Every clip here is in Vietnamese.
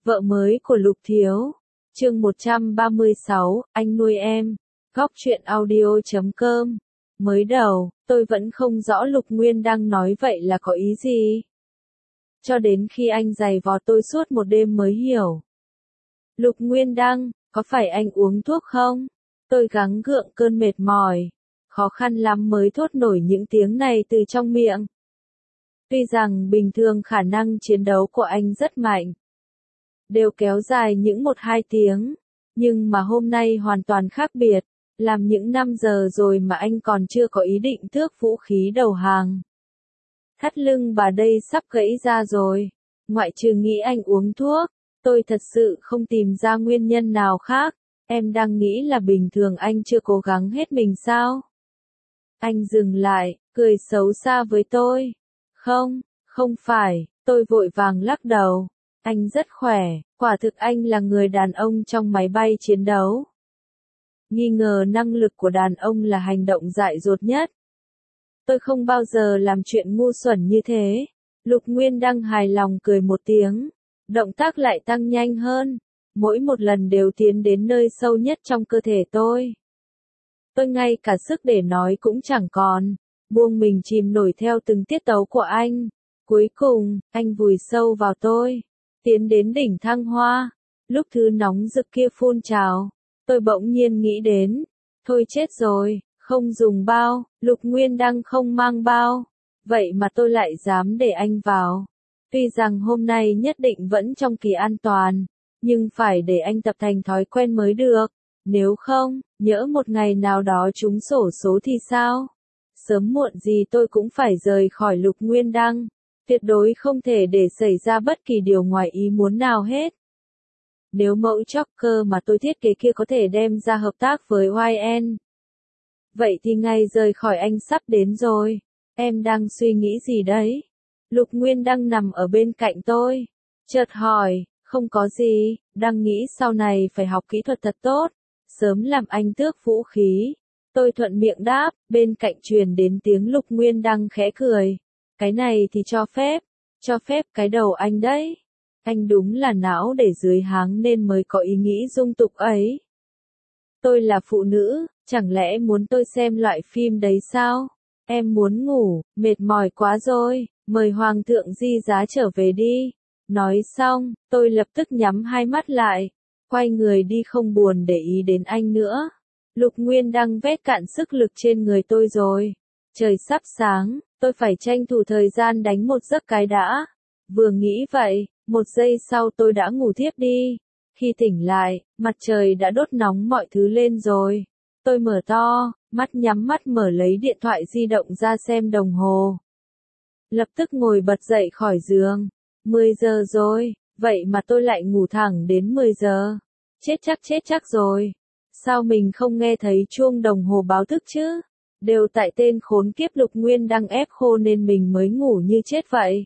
Vợ mới của Lục Thiếu. Chương 136, anh nuôi em. Góc truyện audio.com. Mới đầu, tôi vẫn không rõ Lục Nguyên đang nói vậy là có ý gì. Cho đến khi anh giày vò tôi suốt một đêm mới hiểu. Lục Nguyên Đăng, có phải anh uống thuốc không? Tôi gắng gượng cơn mệt mỏi. Khó khăn lắm mới thốt nổi những tiếng này từ trong miệng. Tuy rằng bình thường khả năng chiến đấu của anh rất mạnh. Đều kéo dài những 1-2 tiếng. Nhưng mà hôm nay hoàn toàn khác biệt. Làm những 5 giờ rồi mà anh còn chưa có ý định tước vũ khí đầu hàng. Thắt lưng bà đây sắp gãy ra rồi. Ngoại trừ nghĩ anh uống thuốc, tôi thật sự không tìm ra nguyên nhân nào khác. Em đang nghĩ là bình thường anh chưa cố gắng hết mình sao? Anh dừng lại, cười xấu xa với tôi. Không phải, tôi vội vàng lắc đầu. Anh rất khỏe, quả thực anh là người đàn ông trong máy bay chiến đấu. Nghi ngờ năng lực của đàn ông là hành động dại dột nhất. Tôi không bao giờ làm chuyện ngu xuẩn như thế. Lục Nguyên Đăng hài lòng cười một tiếng. Động tác lại tăng nhanh hơn. Mỗi một lần đều tiến đến nơi sâu nhất trong cơ thể tôi. Tôi ngay cả sức để nói cũng chẳng còn. Buông mình chìm nổi theo từng tiết tấu của anh. Cuối cùng, anh vùi sâu vào tôi. Tiến đến đỉnh thăng hoa. Lúc thứ nóng rực kia phun trào. Tôi bỗng nhiên nghĩ đến. Thôi chết rồi, không dùng bao. Lục Nguyên Đăng không mang bao. Vậy mà tôi lại dám để anh vào. Tuy rằng hôm nay nhất định vẫn trong kỳ an toàn. Nhưng phải để anh tập thành thói quen mới được. Nếu không, nhỡ một ngày nào đó trúng xổ số thì sao? Sớm muộn gì tôi cũng phải rời khỏi Lục Nguyên Đăng. Tuyệt đối không thể để xảy ra bất kỳ điều ngoài ý muốn nào hết. Nếu mẫu chopper mà tôi thiết kế kia có thể đem ra hợp tác với YN. Vậy thì ngày rời khỏi anh sắp đến rồi. Em đang suy nghĩ gì đấy? Lục Nguyên Đăng nằm ở bên cạnh tôi. Chợt hỏi, không có gì, đang nghĩ sau này phải học kỹ thuật thật tốt. Sớm làm anh tước vũ khí. Tôi thuận miệng đáp, bên cạnh truyền đến tiếng Lục Nguyên Đăng khẽ cười. Cái này thì cho phép cái đầu anh đấy. Anh đúng là não để dưới háng nên mới có ý nghĩ dung tục ấy. Tôi là phụ nữ, chẳng lẽ muốn tôi xem loại phim đấy sao? Em muốn ngủ, mệt mỏi quá rồi, mời Hoàng thượng Di Giá trở về đi. Nói xong, tôi lập tức nhắm hai mắt lại, quay người đi không buồn để ý đến anh nữa. Lục Nguyên Đăng vét cạn sức lực trên người tôi rồi. Trời sắp sáng, tôi phải tranh thủ thời gian đánh một giấc cái đã. Vừa nghĩ vậy, 1 giây sau tôi đã ngủ thiếp đi. Khi tỉnh lại, mặt trời đã đốt nóng mọi thứ lên rồi. Tôi mở to, nhắm mắt mở lấy điện thoại di động ra xem đồng hồ. Lập tức ngồi bật dậy khỏi giường. 10 giờ rồi, vậy mà tôi lại ngủ thẳng đến 10 giờ. Chết chắc rồi. Sao mình không nghe thấy chuông đồng hồ báo thức chứ? Đều tại tên khốn kiếp Lục Nguyên Đăng ép khô nên mình mới ngủ như chết vậy.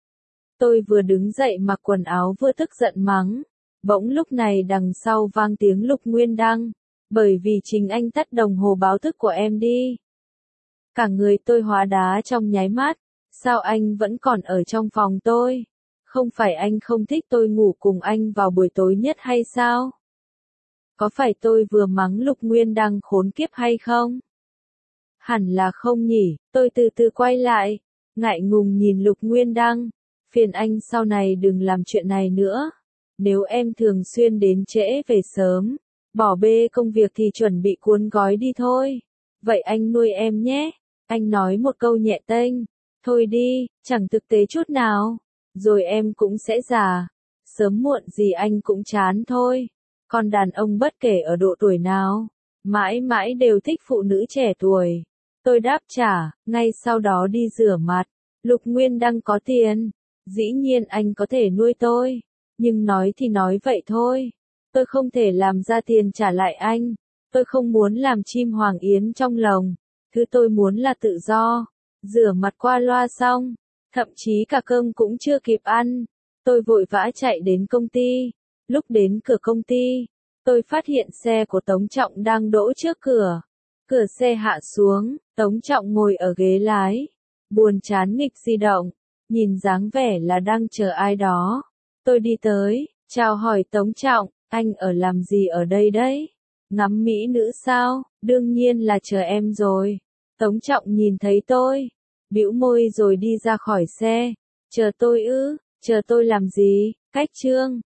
Tôi vừa đứng dậy mặc quần áo vừa tức giận mắng. Bỗng lúc này đằng sau vang tiếng Lục Nguyên Đăng. Bởi vì chính anh tắt đồng hồ báo thức của em đi. Cả người tôi hóa đá trong nháy mắt. Sao anh vẫn còn ở trong phòng tôi? Không phải anh không thích tôi ngủ cùng anh vào buổi tối nhất hay sao? Có phải tôi vừa mắng Lục Nguyên Đăng khốn kiếp hay không? Hẳn là không nhỉ, tôi từ từ quay lại. Ngại ngùng nhìn Lục Nguyên Đăng. Phiền anh sau này đừng làm chuyện này nữa. Nếu em thường xuyên đến trễ về sớm, bỏ bê công việc thì chuẩn bị cuốn gói đi thôi. Vậy anh nuôi em nhé. Anh nói một câu nhẹ tênh. Thôi đi, chẳng thực tế chút nào. Rồi em cũng sẽ già. Sớm muộn gì anh cũng chán thôi. Còn đàn ông bất kể ở độ tuổi nào, mãi mãi đều thích phụ nữ trẻ tuổi. Tôi đáp trả, ngay sau đó đi rửa mặt. Lục Nguyên Đăng có tiền. Dĩ nhiên anh có thể nuôi tôi. Nhưng nói thì nói vậy thôi. Tôi không thể làm ra tiền trả lại anh. Tôi không muốn làm chim hoàng yến trong lồng. Thứ tôi muốn là tự do. Rửa mặt qua loa xong. Thậm chí cả cơm cũng chưa kịp ăn. Tôi vội vã chạy đến công ty. Lúc đến cửa công ty, tôi phát hiện xe của Tống Trọng đang đỗ trước cửa. Cửa xe hạ xuống, Tống Trọng ngồi ở ghế lái. Buồn chán nghịch di động. Nhìn dáng vẻ là đang chờ ai đó. Tôi đi tới, Chào hỏi Tống Trọng, anh ở làm gì ở đây đấy? Ngắm mỹ nữ sao? Đương nhiên là chờ em rồi. Tống Trọng nhìn thấy tôi, bĩu môi rồi đi ra khỏi xe. Chờ tôi ư? Chờ tôi làm gì? Cách Trương.